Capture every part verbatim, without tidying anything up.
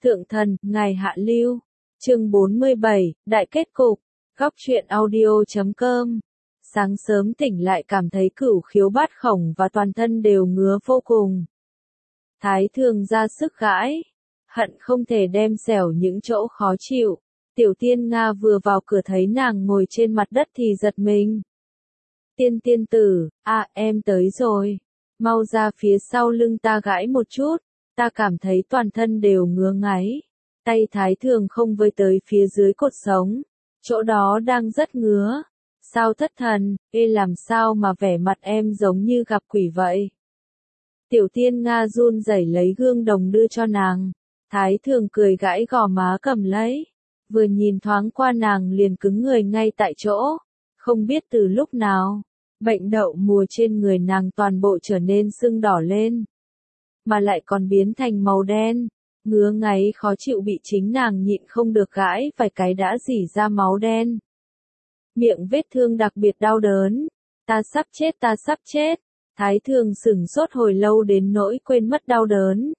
Thượng thần, ngài hạ lưu. Chương bốn mươi bảy, đại kết cục. Góc truyện audio chấm com. Sáng sớm tỉnh lại cảm thấy cửu khiếu bát khổng và toàn thân đều ngứa vô cùng. Thái thường ra sức gãi, hận không thể đem xẻo những chỗ khó chịu. Tiểu tiên Nga vừa vào cửa thấy nàng ngồi trên mặt đất thì giật mình. Tiên tiên tử, à em tới rồi. Mau ra phía sau lưng ta gãi một chút, ta cảm thấy toàn thân đều ngứa ngáy. Tay thái thường không với tới phía dưới cột sống, chỗ đó đang rất ngứa. Sao thất thần, ê làm sao mà vẻ mặt em giống như gặp quỷ vậy. Tiểu tiên Nga run rẩy lấy gương đồng đưa cho nàng. Thái thường cười gãi gò má cầm lấy. Vừa nhìn thoáng qua nàng liền cứng người ngay tại chỗ. Không biết từ lúc nào, bệnh đậu mùa trên người nàng toàn bộ trở nên sưng đỏ lên. Mà lại còn biến thành màu đen. Ngứa ngáy khó chịu bị chính nàng nhịn không được gãi vài cái đã rỉ ra máu đen. Miệng vết thương đặc biệt đau đớn. Ta sắp chết ta sắp chết. Thái thường sửng sốt hồi lâu đến nỗi quên mất đau đớn.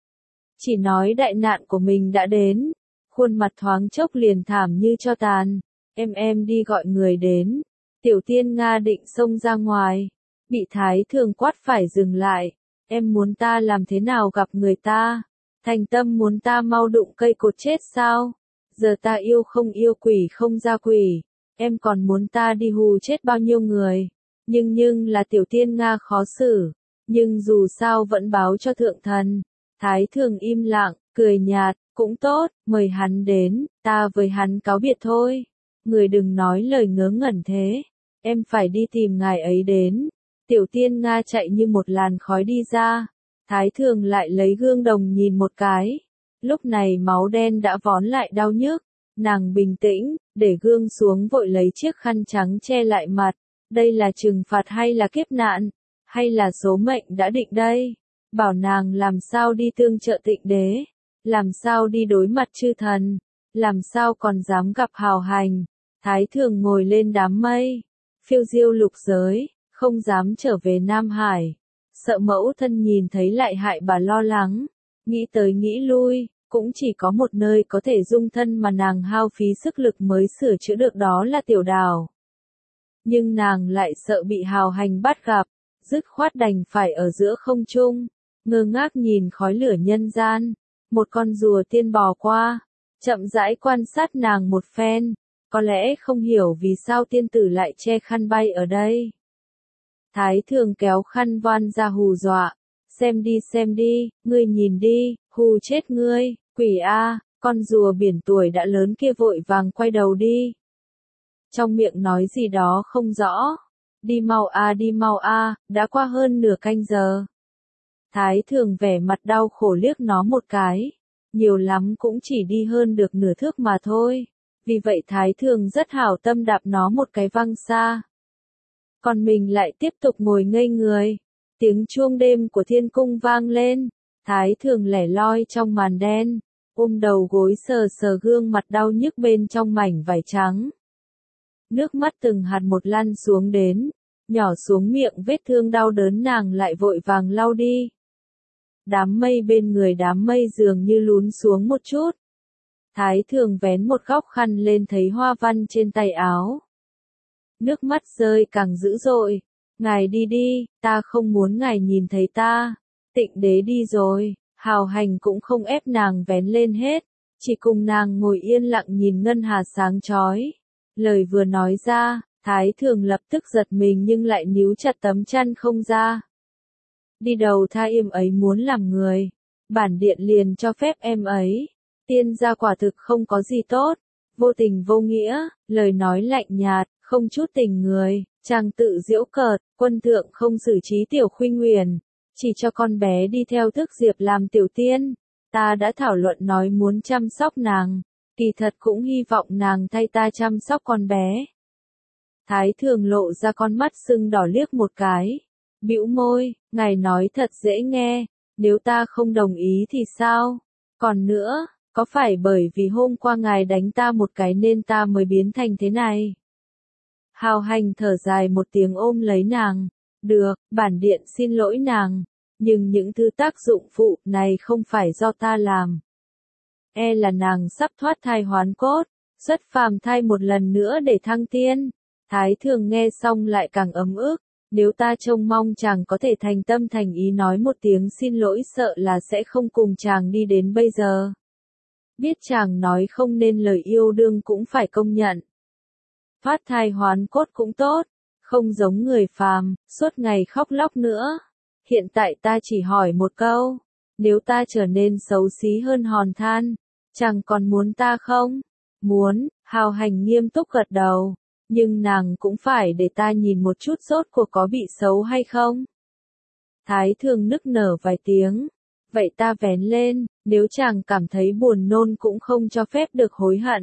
Chỉ nói đại nạn của mình đã đến. Khuôn mặt thoáng chốc liền thảm như cho tàn. Em em đi gọi người đến. Tiểu tiên Nga định xông ra ngoài. Bị thái thường quát phải dừng lại. Em muốn ta làm thế nào gặp người ta? Thành tâm muốn ta mau đụng cây cột chết sao? Giờ ta yêu không yêu quỷ không ra quỷ. Em còn muốn ta đi hù chết bao nhiêu người? Nhưng nhưng là tiểu tiên Nga khó xử. Nhưng dù sao vẫn báo cho thượng thần. Thái thường im lặng, cười nhạt, cũng tốt, mời hắn đến, ta với hắn cáo biệt thôi. Người đừng nói lời ngớ ngẩn thế. Em phải đi tìm ngài ấy đến. Tiểu tiên Nga chạy như một làn khói đi ra. Thái thường lại lấy gương đồng nhìn một cái. Lúc này máu đen đã vón lại đau nhức. Nàng bình tĩnh, để gương xuống vội lấy chiếc khăn trắng che lại mặt. Đây là trừng phạt hay là kiếp nạn? Hay là số mệnh đã định đây? Bảo nàng làm sao đi tương trợ Tịnh Đế? Làm sao đi đối mặt chư thần? Làm sao còn dám gặp hào hành? Thái thường ngồi lên đám mây. Phiêu diêu lục giới, không dám trở về Nam Hải. Sợ mẫu thân nhìn thấy lại hại bà lo lắng. Nghĩ tới nghĩ lui, cũng chỉ có một nơi có thể dung thân mà nàng hao phí sức lực mới sửa chữa được đó là tiểu đảo. Nhưng nàng lại sợ bị hào hành bắt gặp, dứt khoát đành phải ở giữa không trung, ngơ ngác nhìn khói lửa nhân gian. Một con rùa tiên bò qua, chậm rãi quan sát nàng một phen, có lẽ không hiểu vì sao tiên tử lại che khăn bay ở đây. Thái thường kéo khăn voan ra hù dọa, xem đi xem đi, ngươi nhìn đi, hù chết ngươi, quỷ a, con rùa biển tuổi đã lớn kia vội vàng quay đầu đi. Trong miệng nói gì đó không rõ, đi mau a đi mau a, đã qua hơn nửa canh giờ. Thái thường vẻ mặt đau khổ liếc nó một cái, nhiều lắm cũng chỉ đi hơn được nửa thước mà thôi, vì vậy thái thường rất hảo tâm đạp nó một cái văng xa. Còn mình lại tiếp tục ngồi ngây người, tiếng chuông đêm của thiên cung vang lên, thái thường lẻ loi trong màn đen, ôm đầu gối sờ sờ gương mặt đau nhức bên trong mảnh vải trắng. Nước mắt từng hạt một lăn xuống đến, nhỏ xuống miệng vết thương đau đớn nàng lại vội vàng lau đi. Đám mây bên người đám mây dường như lún xuống một chút. Thái thường vén một góc khăn lên thấy hoa văn trên tay áo. Nước mắt rơi càng dữ dội. Ngài đi đi, ta không muốn ngài nhìn thấy ta. Tịnh Đế đi rồi, hào hành cũng không ép nàng vén lên hết. Chỉ cùng nàng ngồi yên lặng nhìn ngân hà sáng chói. Lời vừa nói ra, thái thường lập tức giật mình nhưng lại níu chặt tấm chăn không ra. Đi đầu thai em ấy muốn làm người, bản điện liền cho phép em ấy. Tiên gia quả thực không có gì tốt, vô tình vô nghĩa, lời nói lạnh nhạt, không chút tình người, chàng tự giễu cợt, quân thượng không xử trí tiểu khuynh huyền, chỉ cho con bé đi theo Thức Diệp làm tiểu tiên. Ta đã thảo luận nói muốn chăm sóc nàng, kỳ thật cũng hy vọng nàng thay ta chăm sóc con bé. Thái thường lộ ra con mắt sưng đỏ liếc một cái. Bĩu môi, ngài nói thật dễ nghe, nếu ta không đồng ý thì sao? Còn nữa, có phải bởi vì hôm qua ngài đánh ta một cái nên ta mới biến thành thế này? Hào hành thở dài một tiếng ôm lấy nàng. Được, bản điện xin lỗi nàng, nhưng những thứ tác dụng phụ này không phải do ta làm. e là nàng sắp thoát thai hoán cốt, xuất phàm thai một lần nữa để thăng tiên. Thái Thường nghe xong lại càng ấm ức, nếu ta trông mong chàng có thể thành tâm thành ý nói một tiếng xin lỗi sợ là sẽ không cùng chàng đi đến bây giờ. Biết chàng nói không nên lời yêu đương cũng phải công nhận. Thoát thai hoán cốt cũng tốt, không giống người phàm, suốt ngày khóc lóc nữa. Hiện tại ta chỉ hỏi một câu, nếu ta trở nên xấu xí hơn hòn than, chàng còn muốn ta không? Muốn, Hào Hành nghiêm túc gật đầu, nhưng nàng cũng phải để ta nhìn một chút rốt cuộc có bị xấu hay không. Thái Thường nức nở vài tiếng, vậy ta vén lên, nếu chàng cảm thấy buồn nôn cũng không cho phép được hối hận.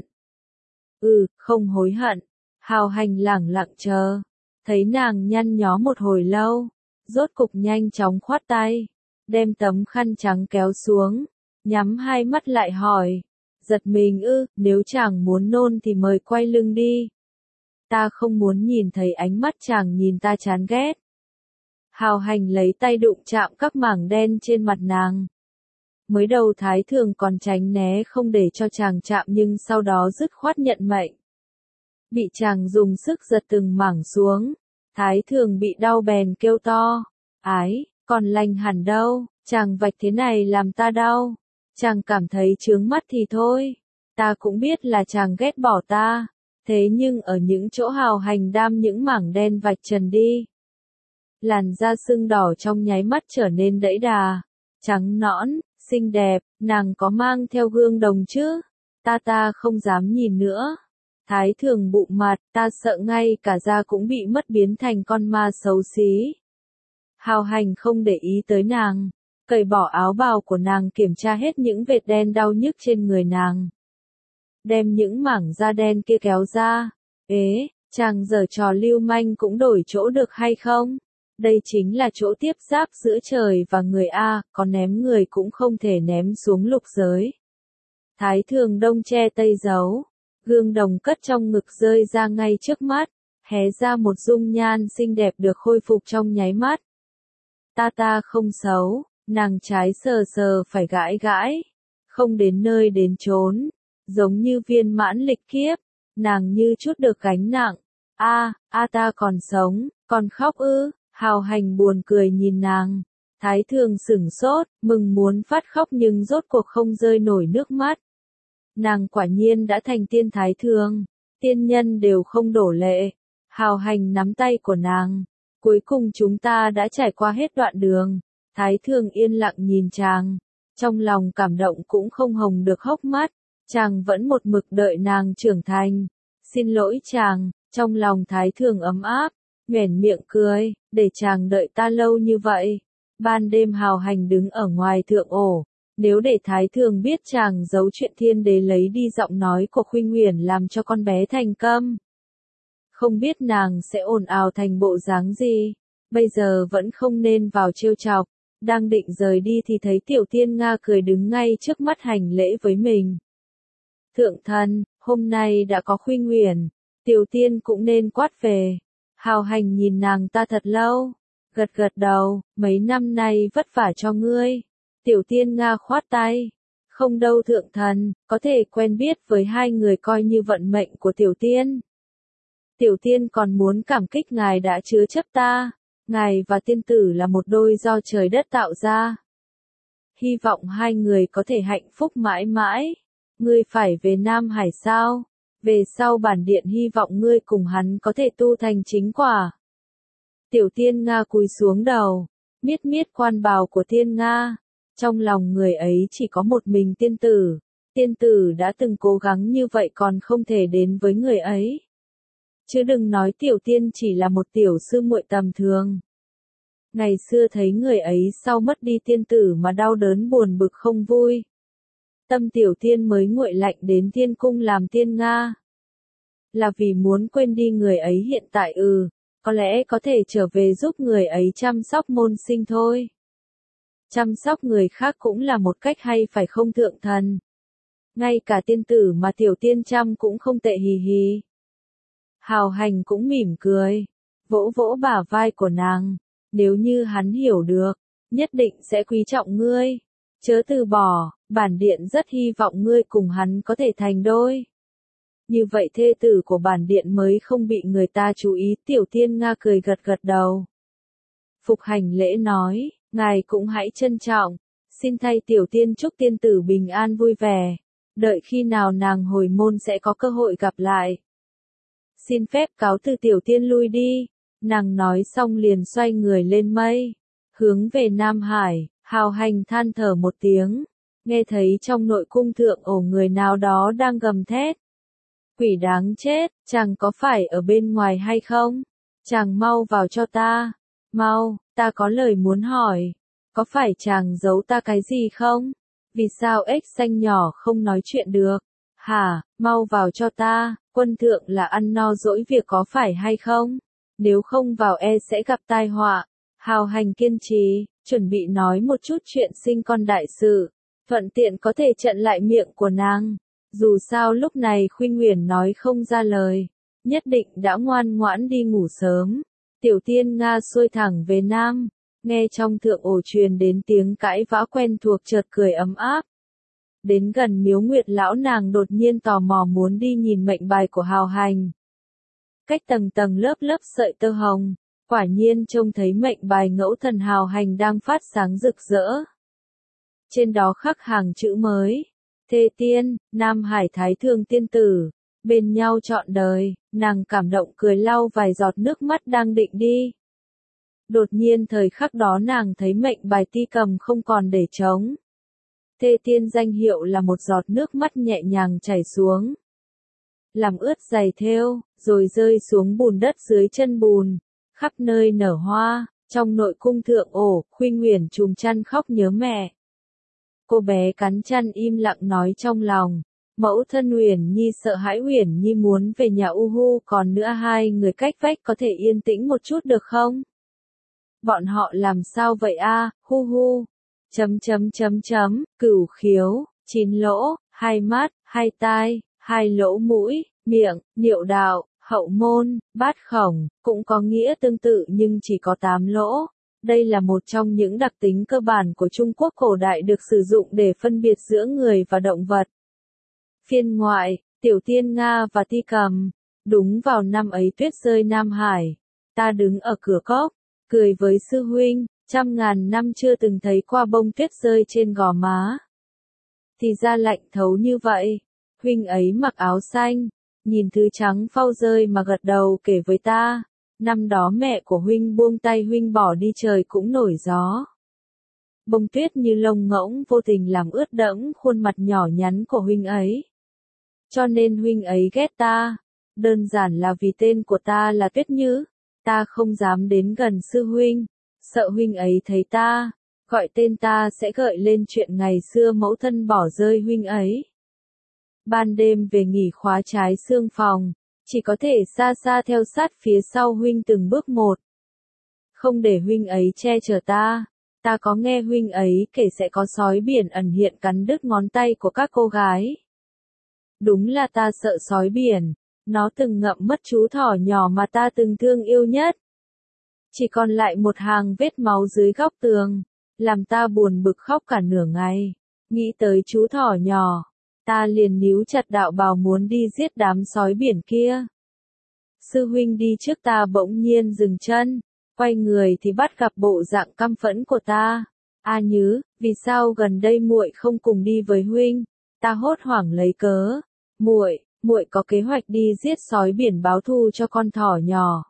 Ừ, không hối hận. Hào Hành lẳng lặng chờ, thấy nàng nhăn nhó một hồi lâu, rốt cục nhanh chóng khoát tay, đem tấm khăn trắng kéo xuống, nhắm hai mắt lại hỏi, giật mình ư, nếu chàng muốn nôn thì mời quay lưng đi. Ta không muốn nhìn thấy ánh mắt chàng nhìn ta chán ghét. Hào Hành lấy tay đụng chạm các mảng đen trên mặt nàng. Mới đầu Thái Thường còn tránh né không để cho chàng chạm nhưng sau đó dứt khoát nhận mệnh. Bị chàng dùng sức giật từng mảng xuống, Thái Thường bị đau bèn kêu to, ái, còn lành hẳn đâu, chàng vạch thế này làm ta đau, chàng cảm thấy chướng mắt thì thôi, ta cũng biết là chàng ghét bỏ ta, thế nhưng ở những chỗ Hào Hành đam những mảng đen vạch trần đi. Làn da sưng đỏ trong nháy mắt trở nên đẫy đà, trắng nõn, xinh đẹp, nàng có mang theo gương đồng chứ, ta ta không dám nhìn nữa. Thái Thường bụng mặt, ta sợ ngay cả da cũng bị mất biến thành con ma xấu xí. Hào Hành không để ý tới nàng, cởi bỏ áo bào của nàng kiểm tra hết những vệt đen đau nhức trên người nàng. Đem những mảng da đen kia kéo ra, ế, chàng giở trò lưu manh cũng đổi chỗ được hay không? Đây chính là chỗ tiếp giáp giữa trời và người A, có ném người cũng không thể ném xuống lục giới. Thái Thường đông che tây giấu. Gương đồng cất trong ngực rơi ra ngay trước mắt, hé ra một dung nhan xinh đẹp được khôi phục trong nháy mắt. Ta ta không xấu, nàng trái sờ sờ phải gãi gãi, không đến nơi đến chốn, giống như viên mãn lịch kiếp, nàng như chút được gánh nặng. A, a ta còn sống, còn khóc ư? Hào Hành buồn cười nhìn nàng. Thái Thường sửng sốt, mừng muốn phát khóc nhưng rốt cuộc không rơi nổi nước mắt. Nàng quả nhiên đã thành tiên Thái Thường, tiên nhân đều không đổ lệ. Hào Hành nắm tay của nàng, cuối cùng chúng ta đã trải qua hết đoạn đường. Thái Thường yên lặng nhìn chàng, trong lòng cảm động cũng không hồng được hốc mắt, chàng vẫn một mực đợi nàng trưởng thành. Xin lỗi chàng, trong lòng Thái Thường ấm áp, nhoẻn miệng cười, để chàng đợi ta lâu như vậy. Ban đêm Hào Hành đứng ở ngoài thượng ổ. Nếu để Thái Thường biết chàng giấu chuyện thiên đế lấy đi giọng nói của Khuynh Uyển làm cho con bé thành câm. Không biết nàng sẽ ồn ào thành bộ dáng gì, bây giờ vẫn không nên vào trêu chọc, đang định rời đi thì thấy Tiểu Tiên Nga cười đứng ngay trước mắt hành lễ với mình. Thượng thần, hôm nay đã có Khuynh Uyển, Tiểu Tiên cũng nên quát về. Hào Hành nhìn nàng ta thật lâu, gật gật đầu, mấy năm nay vất vả cho ngươi. Tiểu Tiên Nga khoát tay, không đâu thượng thần, có thể quen biết với hai người coi như vận mệnh của Tiểu Tiên. Tiểu Tiên còn muốn cảm kích ngài đã chứa chấp ta, ngài và tiên tử là một đôi do trời đất tạo ra. Hy vọng hai người có thể hạnh phúc mãi mãi. Ngươi phải về Nam Hải sao? Về sau bản điện hy vọng ngươi cùng hắn có thể tu thành chính quả. Tiểu Tiên Nga cúi xuống đầu, miết miết quan bào của Tiên Nga. Trong lòng người ấy chỉ có một mình tiên tử. Tiên tử đã từng cố gắng như vậy còn không thể đến với người ấy. Chứ đừng nói Tiểu Tiên chỉ là một tiểu sư muội tầm thường. Ngày xưa thấy người ấy sau mất đi tiên tử mà đau đớn buồn bực không vui. Tâm Tiểu Tiên mới nguội lạnh đến tiên cung làm Tiên Nga. Là vì muốn quên đi người ấy hiện tại ừ, có lẽ có thể trở về giúp người ấy chăm sóc môn sinh thôi. Chăm sóc người khác cũng là một cách hay phải không thượng thần? Ngay cả tiên tử mà Tiểu Tiên chăm cũng không tệ hì hì. Hào Hành cũng mỉm cười, vỗ vỗ bả vai của nàng, nếu như hắn hiểu được, nhất định sẽ quý trọng ngươi, chớ từ bỏ, Bản điện rất hy vọng ngươi cùng hắn có thể thành đôi. Như vậy thê tử của bản điện mới không bị người ta chú ý. Tiểu Thiên Nga cười gật gật đầu. Phục hành lễ nói, ngài cũng hãy trân trọng, xin thay Tiểu Tiên chúc tiên tử bình an vui vẻ, đợi khi nào nàng hồi môn sẽ có cơ hội gặp lại. Xin phép cáo từ Tiểu Tiên lui đi, nàng nói xong liền xoay người lên mây, hướng về Nam Hải. Hào Hành than thở một tiếng, nghe thấy trong nội cung thượng ổ người nào đó đang gầm thét. Quỷ đáng chết, chàng có phải ở bên ngoài hay không? Chàng mau vào cho ta, mau, ta có lời muốn hỏi, có phải chàng giấu ta cái gì không? Vì sao ếch xanh nhỏ không nói chuyện được? Hả, mau vào cho ta, quân thượng là ăn no dỗi việc có phải hay không? Nếu không vào e sẽ gặp tai họa. Hào Hành kiên trì, chuẩn bị nói một chút chuyện sinh con đại sự, thuận tiện có thể chặn lại miệng của nàng. Dù sao lúc này Khuynh Uyển nói không ra lời, nhất định đã ngoan ngoãn đi ngủ sớm. Tiểu Thiên Nga xuôi thẳng về Nam, nghe trong thượng ổ truyền đến tiếng cãi vã quen thuộc chợt cười ấm áp. Đến gần Miếu Nguyệt lão nàng đột nhiên tò mò muốn đi nhìn mệnh bài của Hào Hành. Cách tầng tầng lớp lớp sợi tơ hồng, quả nhiên trông thấy mệnh bài ngẫu thần Hào Hành đang phát sáng rực rỡ. Trên đó khắc hàng chữ mới. Thê tiên, Nam Hải Thái Thường tiên tử, bên nhau trọn đời. Nàng cảm động cười lau vài giọt nước mắt đang định đi. Đột nhiên thời khắc đó nàng thấy mệnh bài ti cầm không còn để trống. Thê tiên danh hiệu là một giọt nước mắt nhẹ nhàng chảy xuống, làm ướt giày thêu, rồi rơi xuống bùn đất dưới chân bùn, khắp nơi nở hoa. Trong nội cung thượng ổ, Khuynh Uyển trùm chăn khóc nhớ mẹ. Cô bé cắn chăn im lặng nói trong lòng, mẫu thân Uyển Nhi sợ hãi Uyển Nhi muốn về nhà u hu, còn nữa hai người cách vách có thể yên tĩnh một chút được không? Bọn họ làm sao vậy a? Hu hu. Chấm chấm chấm chấm, cửu khiếu, chín lỗ, hai mắt, hai tai, hai lỗ mũi, miệng, niệu đạo, hậu môn, bát khổng, cũng có nghĩa tương tự nhưng chỉ có tám lỗ. Đây là một trong những đặc tính cơ bản của Trung Quốc cổ đại được sử dụng để phân biệt giữa người và động vật. Phiên ngoại, Tiểu Thiên Nga và Ti Cầm. Đúng vào năm ấy tuyết rơi Nam Hải, ta đứng ở cửa cốc, cười với sư huynh, trăm ngàn năm chưa từng thấy qua bông tuyết rơi trên gò má. Thì ra lạnh thấu như vậy. Huynh ấy mặc áo xanh, nhìn thứ trắng phau rơi mà gật đầu kể với ta. Năm đó mẹ của huynh buông tay huynh bỏ đi trời cũng nổi gió. Bông tuyết như lông ngỗng vô tình làm ướt đẫm khuôn mặt nhỏ nhắn của huynh ấy. Cho nên huynh ấy ghét ta. Đơn giản là vì tên của ta là Tuyết Như. Ta không dám đến gần sư huynh, sợ huynh ấy thấy ta, gọi tên ta sẽ gợi lên chuyện ngày xưa mẫu thân bỏ rơi huynh ấy. Ban đêm về nghỉ khóa trái xương phòng, chỉ có thể xa xa theo sát phía sau huynh từng bước một. Không để huynh ấy che chở ta, ta có nghe huynh ấy kể sẽ có sói biển ẩn hiện cắn đứt ngón tay của các cô gái. Đúng là ta sợ sói biển, nó từng ngậm mất chú thỏ nhỏ mà ta từng thương yêu nhất. Chỉ còn lại một hàng vết máu dưới góc tường, làm ta buồn bực khóc cả nửa ngày. Nghĩ tới chú thỏ nhỏ, ta liền níu chặt đạo bào muốn đi giết đám sói biển kia. Sư huynh đi trước ta bỗng nhiên dừng chân, quay người thì bắt gặp bộ dạng căm phẫn của ta. A Nhứ, vì sao gần đây muội không cùng đi với huynh? Ta hốt hoảng lấy cớ. Muội, muội có kế hoạch đi giết sói biển báo thù cho con thỏ nhỏ.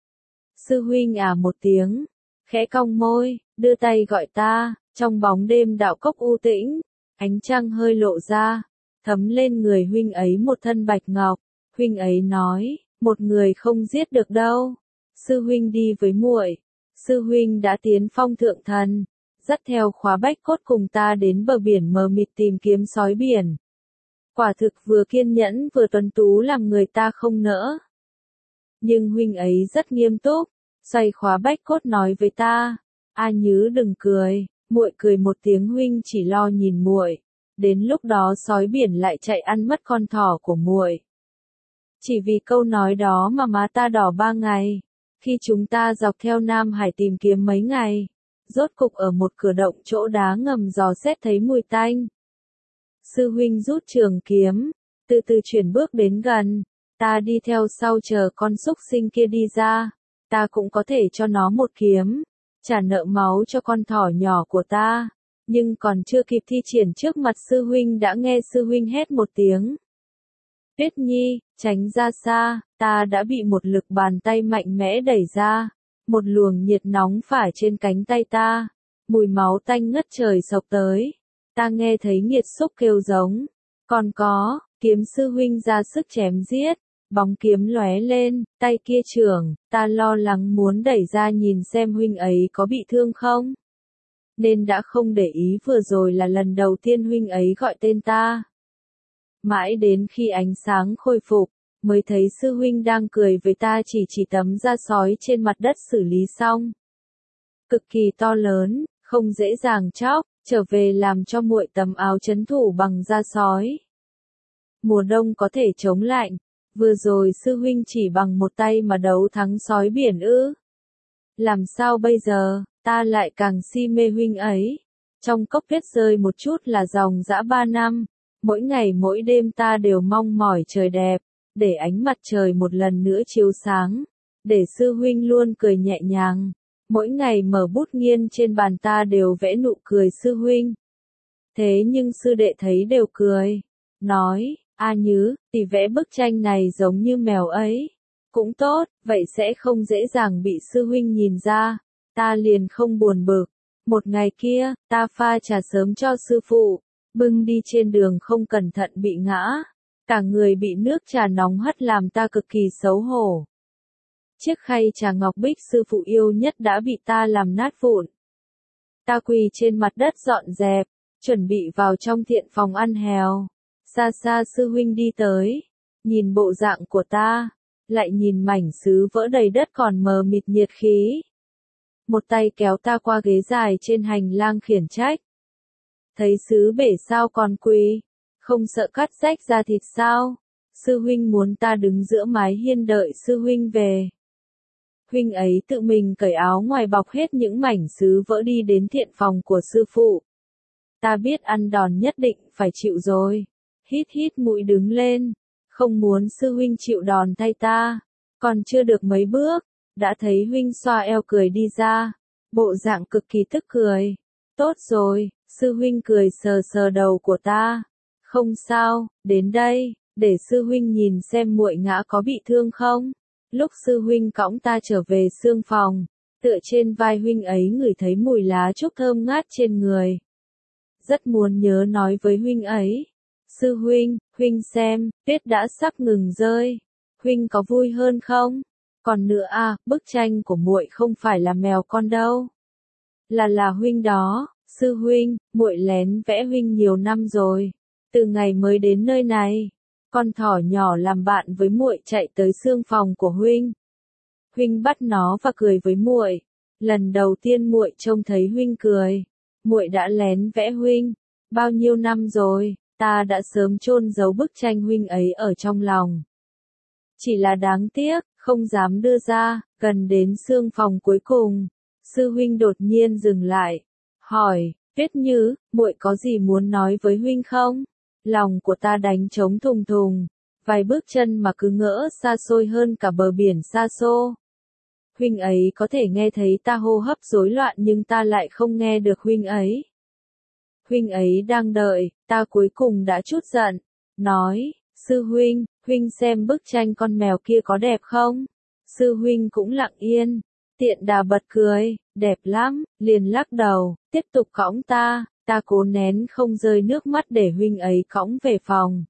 Sư huynh à một tiếng, khẽ cong môi, đưa tay gọi ta. Trong bóng đêm đạo cốc u tĩnh, ánh trăng hơi lộ ra, thấm lên người huynh ấy một thân bạch ngọc. Huynh ấy nói, một người không giết được đâu. Sư huynh đi với muội. Sư huynh đã tiến phong thượng thần, dắt theo khóa bách cốt cùng ta đến bờ biển mờ mịt tìm kiếm sói biển. Quả thực vừa kiên nhẫn vừa tuấn tú làm người ta không nỡ. Nhưng huynh ấy rất nghiêm túc, xoay khóa bách cốt nói với ta, A Nhứ đừng cười. Muội cười một tiếng, huynh chỉ lo nhìn muội. Đến lúc đó sói biển lại chạy ăn mất con thỏ của muội. Chỉ vì câu nói đó mà má ta đỏ ba ngày. Khi chúng ta dọc theo Nam Hải tìm kiếm mấy ngày, rốt cục ở một cửa động chỗ đá ngầm dò xét thấy mùi tanh. Sư huynh rút trường kiếm, từ từ chuyển bước đến gần, ta đi theo sau chờ con súc sinh kia đi ra, ta cũng có thể cho nó một kiếm, trả nợ máu cho con thỏ nhỏ của ta, nhưng còn chưa kịp thi triển trước mặt sư huynh đã nghe sư huynh hét một tiếng. Tuyết Nhi, tránh ra xa, ta đã bị một lực bàn tay mạnh mẽ đẩy ra, một luồng nhiệt nóng phả trên cánh tay ta, mùi máu tanh ngất trời xộc tới, ta nghe thấy nghiệt xúc kêu giống, còn có, kiếm sư huynh ra sức chém giết, bóng kiếm lóe lên, tay kia trưởng, ta lo lắng muốn đẩy ra nhìn xem huynh ấy có bị thương không, nên đã không để ý vừa rồi là lần đầu tiên huynh ấy gọi tên ta. Mãi đến khi ánh sáng khôi phục, mới thấy sư huynh đang cười với ta chỉ chỉ tấm da sói trên mặt đất xử lý xong. Cực kỳ to lớn, không dễ dàng chóc, trở về làm cho muội tấm áo trấn thủ bằng da sói. Mùa đông có thể chống lạnh, vừa rồi sư huynh chỉ bằng một tay mà đấu thắng sói biển ư. Làm sao bây giờ, ta lại càng si mê huynh ấy. Trong cốc tuyết rơi một chút là dòng dã ba năm. Mỗi ngày mỗi đêm ta đều mong mỏi trời đẹp, để ánh mặt trời một lần nữa chiếu sáng, để sư huynh luôn cười nhẹ nhàng. Mỗi ngày mở bút nghiên trên bàn ta đều vẽ nụ cười sư huynh. Thế nhưng sư đệ thấy đều cười, nói, A Nhứ, thì vẽ bức tranh này giống như mèo ấy. Cũng tốt, vậy sẽ không dễ dàng bị sư huynh nhìn ra, ta liền không buồn bực. Một ngày kia, ta pha trà sớm cho sư phụ. Bưng đi trên đường không cẩn thận bị ngã, cả người bị nước trà nóng hất làm ta cực kỳ xấu hổ. Chiếc khay trà ngọc bích sư phụ yêu nhất đã bị ta làm nát vụn. Ta quỳ trên mặt đất dọn dẹp, chuẩn bị vào trong thiện phòng ăn hèo. Xa xa sư huynh đi tới, nhìn bộ dạng của ta, lại nhìn mảnh sứ vỡ đầy đất còn mờ mịt nhiệt khí. Một tay kéo ta qua ghế dài trên hành lang khiển trách. Thấy sứ bể sao còn quỳ, không sợ cắt rách ra thịt sao? Sư huynh muốn ta đứng giữa mái hiên đợi sư huynh về. Huynh ấy tự mình cởi áo ngoài bọc hết những mảnh sứ vỡ đi đến thiện phòng của sư phụ. Ta biết ăn đòn nhất định phải chịu rồi. Hít hít mũi đứng lên, không muốn sư huynh chịu đòn thay ta. Còn chưa được mấy bước, đã thấy huynh xoa eo cười đi ra, bộ dạng cực kỳ tức cười. Tốt rồi, sư huynh cười sờ sờ đầu của ta. Không sao, đến đây, để sư huynh nhìn xem muội ngã có bị thương không. Lúc sư huynh cõng ta trở về xương phòng, tựa trên vai huynh ấy ngửi thấy mùi lá trúc thơm ngát trên người. Rất muốn nhớ nói với huynh ấy. Sư huynh, huynh xem, tuyết đã sắp ngừng rơi. Huynh có vui hơn không? Còn nữa à, bức tranh của muội không phải là mèo con đâu. Là là huynh đó. Sư huynh, muội lén vẽ huynh nhiều năm rồi, từ ngày mới đến nơi này, con thỏ nhỏ làm bạn với muội chạy tới xương phòng của huynh. Huynh bắt nó và cười với muội. Lần đầu tiên muội trông thấy huynh cười, muội đã lén vẽ huynh. Bao nhiêu năm rồi, ta đã sớm chôn giấu bức tranh huynh ấy ở trong lòng. Chỉ là đáng tiếc, không dám đưa ra. Gần đến xương phòng cuối cùng, sư huynh đột nhiên dừng lại. Hỏi, Tuyết Như, muội có gì muốn nói với huynh không? Lòng của ta đánh trống thùng thùng, vài bước chân mà cứ ngỡ xa xôi hơn cả bờ biển xa xô. Huynh ấy có thể nghe thấy ta hô hấp rối loạn nhưng ta lại không nghe được huynh ấy. Huynh ấy đang đợi, ta cuối cùng đã chút giận, nói, sư huynh, huynh xem bức tranh con mèo kia có đẹp không? Sư huynh cũng lặng yên. Tiện đà bật cười, đẹp lắm, liền lắc đầu, tiếp tục cõng ta, ta cố nén không rơi nước mắt để huynh ấy cõng về phòng.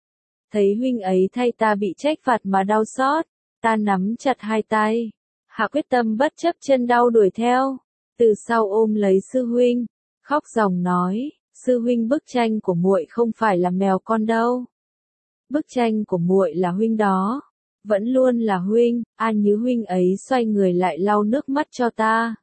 Thấy huynh ấy thay ta bị trách phạt mà đau xót, ta nắm chặt hai tay, hạ quyết tâm bất chấp chân đau đuổi theo, từ sau ôm lấy sư huynh, khóc ròng nói, sư huynh bức tranh của muội không phải là mèo con đâu. Bức tranh của muội là huynh đó. Vẫn luôn là huynh. A Nhứ huynh ấy xoay người lại lau nước mắt cho ta.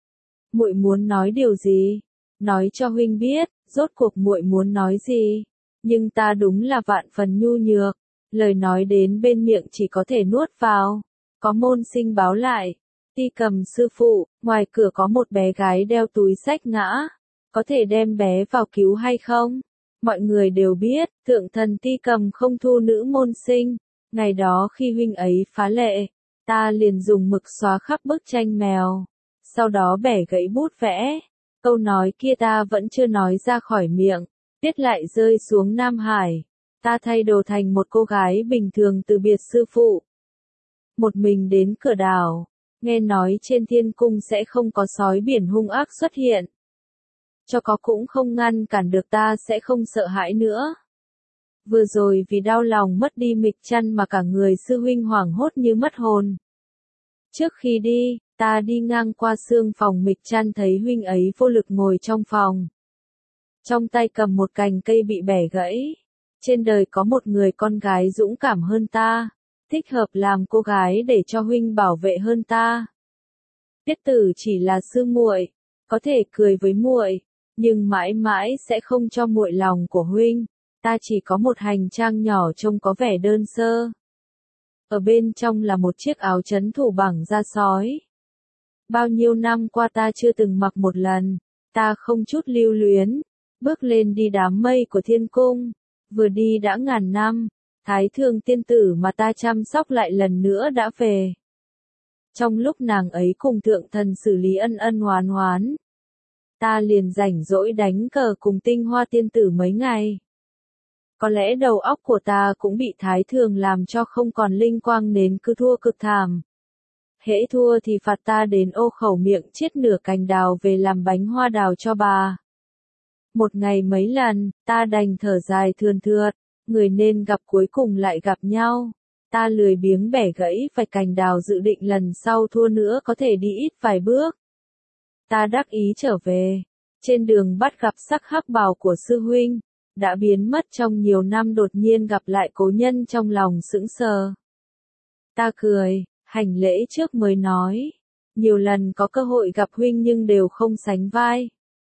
Muội muốn nói điều gì? Nói cho huynh biết, rốt cuộc muội muốn nói gì? Nhưng ta đúng là vạn phần nhu nhược, lời nói đến bên miệng chỉ có thể nuốt vào. Có môn sinh báo lại, Ti Cầm sư phụ, ngoài cửa có một bé gái đeo túi xách ngã, có thể đem bé vào cứu hay không? Mọi người đều biết, thượng thần Ti Cầm không thu nữ môn sinh. Ngày đó khi huynh ấy phá lệ, ta liền dùng mực xóa khắp bức tranh mèo. Sau đó bẻ gãy bút vẽ. Câu nói kia ta vẫn chưa nói ra khỏi miệng. Viết lại rơi xuống Nam Hải. Ta thay đồ thành một cô gái bình thường từ biệt sư phụ. Một mình đến cửa đảo. Nghe nói trên thiên cung sẽ không có sói biển hung ác xuất hiện. Cho có cũng không ngăn cản được ta sẽ không sợ hãi nữa. Vừa rồi vì đau lòng mất đi Mịch Chăn mà cả người sư huynh hoảng hốt như mất hồn. Trước khi đi, ta đi ngang qua xương phòng Mịch Chăn thấy huynh ấy vô lực ngồi trong phòng. Trong tay cầm một cành cây bị bẻ gãy. Trên đời có một người con gái dũng cảm hơn ta, thích hợp làm cô gái để cho huynh bảo vệ hơn ta. Tiết Tử chỉ là sư muội, có thể cười với muội, nhưng mãi mãi sẽ không cho muội lòng của huynh. Ta chỉ có một hành trang nhỏ trông có vẻ đơn sơ. Ở bên trong là một chiếc áo trấn thủ bằng da sói. Bao nhiêu năm qua ta chưa từng mặc một lần, ta không chút lưu luyến, bước lên đi đám mây của thiên cung. Vừa đi đã ngàn năm, Thái Thường tiên tử mà ta chăm sóc lại lần nữa đã về. Trong lúc nàng ấy cùng thượng thần xử lý ân ân hoán hoán, ta liền rảnh rỗi đánh cờ cùng Tinh Hoa tiên tử mấy ngày. Có lẽ đầu óc của ta cũng bị Thái Thường làm cho không còn linh quang nên cứ thua cực thảm. Hễ thua thì phạt ta đến ô khẩu miệng chiết nửa cành đào về làm bánh hoa đào cho bà. Một ngày mấy lần, ta đành thở dài thườn thượt, người nên gặp cuối cùng lại gặp nhau. Ta lười biếng bẻ gãy vài cành đào dự định lần sau thua nữa có thể đi ít vài bước. Ta đắc ý trở về. Trên đường bắt gặp sắc hắc bào của sư huynh, đã biến mất trong nhiều năm đột nhiên gặp lại cố nhân trong lòng sững sờ. Ta cười, hành lễ trước mới nói. Nhiều lần có cơ hội gặp huynh nhưng đều không sánh vai.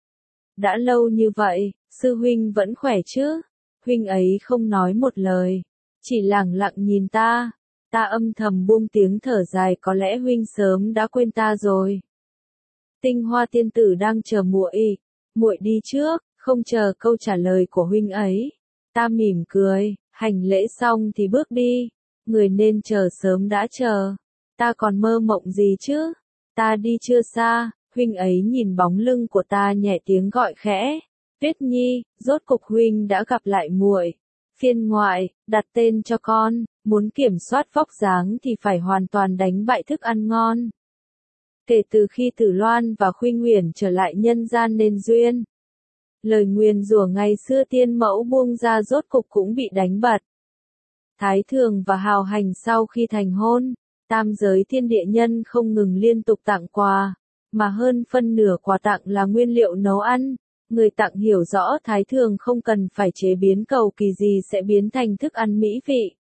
Đã lâu như vậy, sư huynh vẫn khỏe chứ? Huynh ấy không nói một lời, chỉ lẳng lặng nhìn ta. Ta âm thầm buông tiếng thở dài, có lẽ huynh sớm đã quên ta rồi. Tinh Hoa tiên tử đang chờ muội, muội đi trước, không chờ câu trả lời của huynh ấy. Ta mỉm cười, hành lễ xong thì bước đi. Người nên chờ sớm đã chờ. Ta còn mơ mộng gì chứ? Ta đi chưa xa. Huynh ấy nhìn bóng lưng của ta nhẹ tiếng gọi khẽ. Tuyết Nhi, rốt cục huynh đã gặp lại muội. Phiên ngoại, đặt tên cho con, muốn kiểm soát vóc dáng thì phải hoàn toàn đánh bại thức ăn ngon. Kể từ khi Tử Loan và Khuynh Huyền trở lại nhân gian nên duyên, lời nguyền rủa ngày xưa tiên mẫu buông ra rốt cục cũng bị đánh bật. Thái Thường và Hào Hành sau khi thành hôn, tam giới thiên địa nhân không ngừng liên tục tặng quà, mà hơn phân nửa quà tặng là nguyên liệu nấu ăn. Người tặng hiểu rõ Thái Thường không cần phải chế biến cầu kỳ gì sẽ biến thành thức ăn mỹ vị.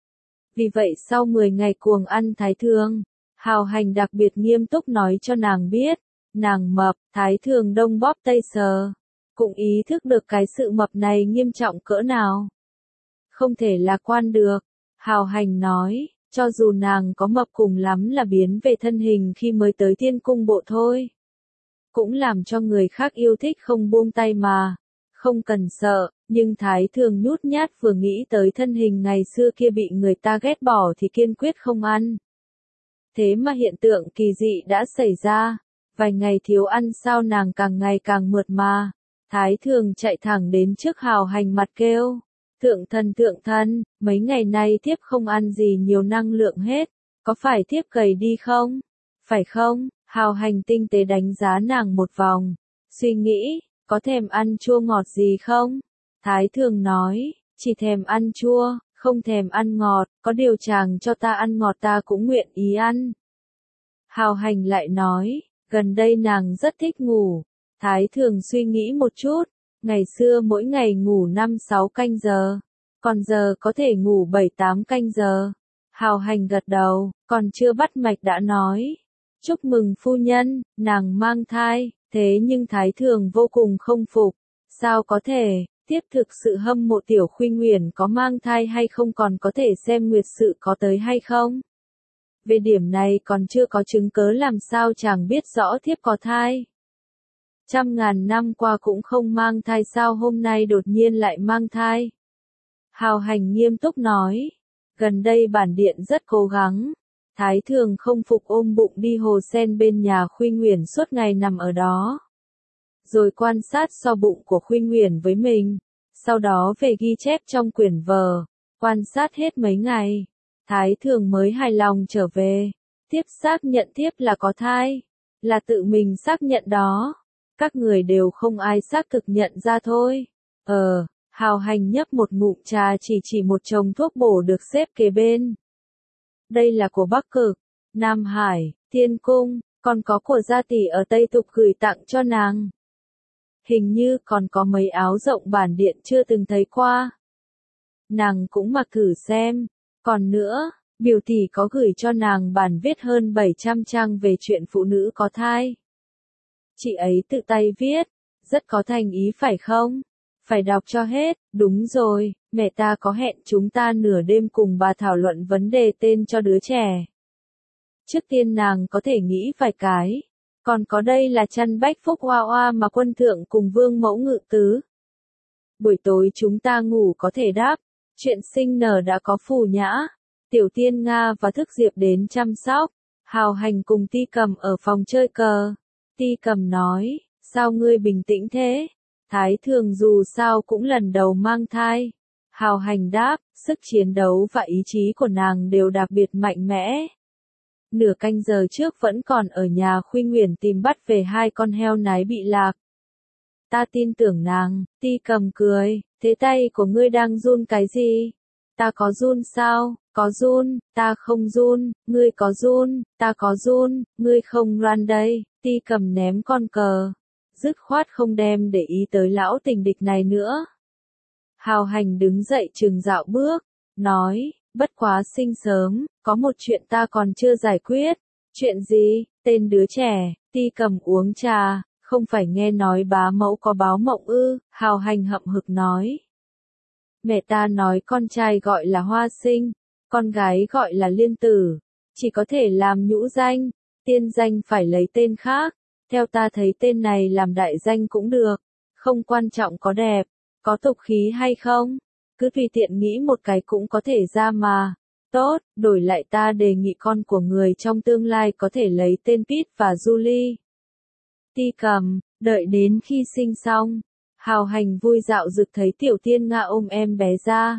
Vì vậy sau mười ngày cuồng ăn Thái Thường, Hào Hành đặc biệt nghiêm túc nói cho nàng biết, nàng mập. Thái Thường đông bóp tây sờ, cũng ý thức được cái sự mập này nghiêm trọng cỡ nào. Không thể lạc quan được, Hào Hành nói, cho dù nàng có mập cùng lắm là biến về thân hình khi mới tới thiên cung bộ thôi. Cũng làm cho người khác yêu thích không buông tay mà, không cần sợ, nhưng Thái Thường nhút nhát vừa nghĩ tới thân hình ngày xưa kia bị người ta ghét bỏ thì kiên quyết không ăn. Thế mà hiện tượng kỳ dị đã xảy ra, vài ngày thiếu ăn sao nàng càng ngày càng mượt mà. Thái Thường chạy thẳng đến trước Hào Hành mặt kêu, thượng thần thượng thần, mấy ngày nay thiếp không ăn gì nhiều năng lượng hết, có phải thiếp gầy đi không? Phải không? Hào Hành tinh tế đánh giá nàng một vòng, suy nghĩ, có thèm ăn chua ngọt gì không? Thái Thường nói, chỉ thèm ăn chua, không thèm ăn ngọt, có điều chàng cho ta ăn ngọt ta cũng nguyện ý ăn. Hào Hành lại nói, gần đây nàng rất thích ngủ. Thái Thường suy nghĩ một chút, ngày xưa mỗi ngày ngủ năm sáu canh giờ, còn giờ có thể ngủ bảy tám canh giờ. Hào Hành gật đầu, còn chưa bắt mạch đã nói. Chúc mừng phu nhân, nàng mang thai, thế nhưng Thái Thường vô cùng không phục. Sao có thể, tiếp thực sự hâm mộ tiểu Khuynh Huyền có mang thai hay không, còn có thể xem nguyệt sự có tới hay không. Về điểm này còn chưa có chứng cớ làm sao chàng biết rõ thiếp có thai. Trăm ngàn năm qua cũng không mang thai sao hôm nay đột nhiên lại mang thai? Hào Hành nghiêm túc nói. Gần đây bản điện rất cố gắng. Thái Thường không phục ôm bụng đi hồ sen bên nhà Khuynh Uyển suốt ngày nằm ở đó. Rồi quan sát so bụng của Khuynh Uyển với mình. Sau đó về ghi chép trong quyển vở. Quan sát hết mấy ngày. Thái Thường mới hài lòng trở về. Tiếp xác nhận tiếp là có thai. Là tự mình xác nhận đó. Các người đều không ai xác thực nhận ra thôi. Ờ, Hào Hành nhấp một ngụm trà chỉ chỉ một chồng thuốc bổ được xếp kế bên. Đây là của Bắc Cực, Nam Hải, Thiên Cung, còn có của gia tỷ ở Tây Tục gửi tặng cho nàng. Hình như còn có mấy áo rộng bản điện chưa từng thấy qua. Nàng cũng mặc thử xem. Còn nữa, biểu tỷ có gửi cho nàng bản viết hơn bảy trăm trang về chuyện phụ nữ có thai. Chị ấy tự tay viết, rất có thành ý phải không? Phải đọc cho hết, đúng rồi, mẹ ta có hẹn chúng ta nửa đêm cùng bà thảo luận vấn đề tên cho đứa trẻ. Trước tiên nàng có thể nghĩ vài cái, còn có đây là chăn bách phúc hoa hoa mà quân thượng cùng vương mẫu ngự tứ. Buổi tối chúng ta ngủ có thể đáp, chuyện sinh nở đã có Phù Nhã, Tiểu Tiên Nga và Thức Diệp đến chăm sóc, Hào Hành cùng Ti Cầm ở phòng chơi cờ. Ti Cầm nói, sao ngươi bình tĩnh thế? Thái Thường dù sao cũng lần đầu mang thai. Hào Hành đáp, sức chiến đấu và ý chí của nàng đều đặc biệt mạnh mẽ. Nửa canh giờ trước vẫn còn ở nhà Khuynh Uyển tìm bắt về hai con heo nái bị lạc. Ta tin tưởng nàng. Ti Cầm cười, thế tay của ngươi đang run cái gì? Ta có run sao? Có run, ta không run, ngươi có run, ta có run, ngươi không loan đây. Ti Cầm ném con cờ, dứt khoát không đem để ý tới lão tình địch này nữa. Hào Hành đứng dậy chừng dạo bước, nói, bất quá sinh sớm, có một chuyện ta còn chưa giải quyết. Chuyện gì? Tên đứa trẻ. Ti Cầm uống trà, không phải nghe nói bá mẫu có báo mộng ư? Hào Hành hậm hực nói. Mẹ ta nói con trai gọi là Hoa Sinh, con gái gọi là Liên Tử, chỉ có thể làm nhũ danh, tiên danh phải lấy tên khác. Theo ta thấy tên này làm đại danh cũng được, không quan trọng có đẹp, có tục khí hay không, cứ tùy tiện nghĩ một cái cũng có thể ra mà. Tốt, đổi lại ta đề nghị con của người trong tương lai có thể lấy tên Pete và Julie. Ti Cầm, đợi đến khi sinh xong, Hào Hành vui dạo dực thấy Tiểu Tiên Nga ôm em bé ra.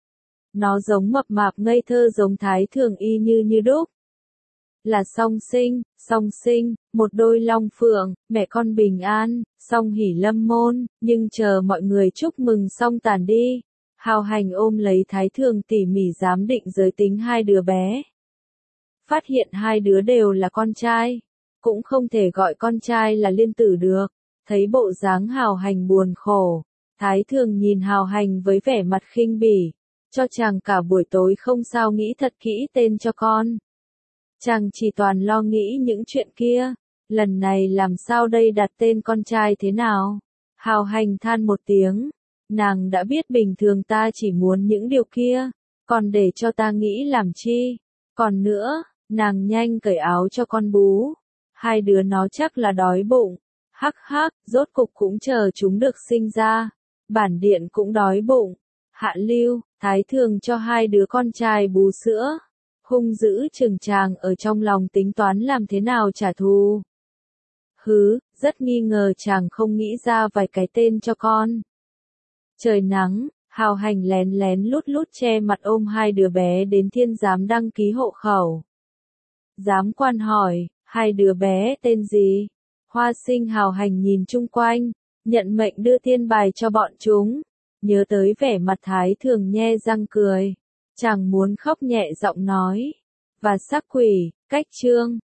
Nó giống mập mạp ngây thơ giống Thái Thường y như như đúc. Là song sinh, song sinh, một đôi long phượng, mẹ con bình an, song hỷ lâm môn, nhưng chờ mọi người chúc mừng xong tàn đi. Hào Hành ôm lấy Thái Thường tỉ mỉ giám định giới tính hai đứa bé. Phát hiện hai đứa đều là con trai, cũng không thể gọi con trai là Liên Tử được. Thấy bộ dáng Hào Hành buồn khổ, Thái Thường nhìn Hào Hành với vẻ mặt khinh bỉ, cho chàng cả buổi tối không sao nghĩ thật kỹ tên cho con. Chàng chỉ toàn lo nghĩ những chuyện kia, lần này làm sao đây đặt tên con trai thế nào? Hào Hành than một tiếng, nàng đã biết bình thường ta chỉ muốn những điều kia, còn để cho ta nghĩ làm chi? Còn nữa, nàng nhanh cởi áo cho con bú, hai đứa nó chắc là đói bụng. Hắc hắc, rốt cục cũng chờ chúng được sinh ra. Bản điện cũng đói bụng. Hạ Lưu, Thái Thường cho hai đứa con trai bú sữa. Hung dữ chừng chàng ở trong lòng tính toán làm thế nào trả thù. Hứ, rất nghi ngờ chàng không nghĩ ra vài cái tên cho con. Trời nắng, Hào Hành lén lén lút lút che mặt ôm hai đứa bé đến thiên giám đăng ký hộ khẩu. Giám quan hỏi, hai đứa bé tên gì? Hoa Sinh. Hào Hành nhìn chung quanh, nhận mệnh đưa tiên bài cho bọn chúng, nhớ tới vẻ mặt Thái Thường nhe răng cười, chàng muốn khóc nhẹ giọng nói, và sắc quỷ, cách trương.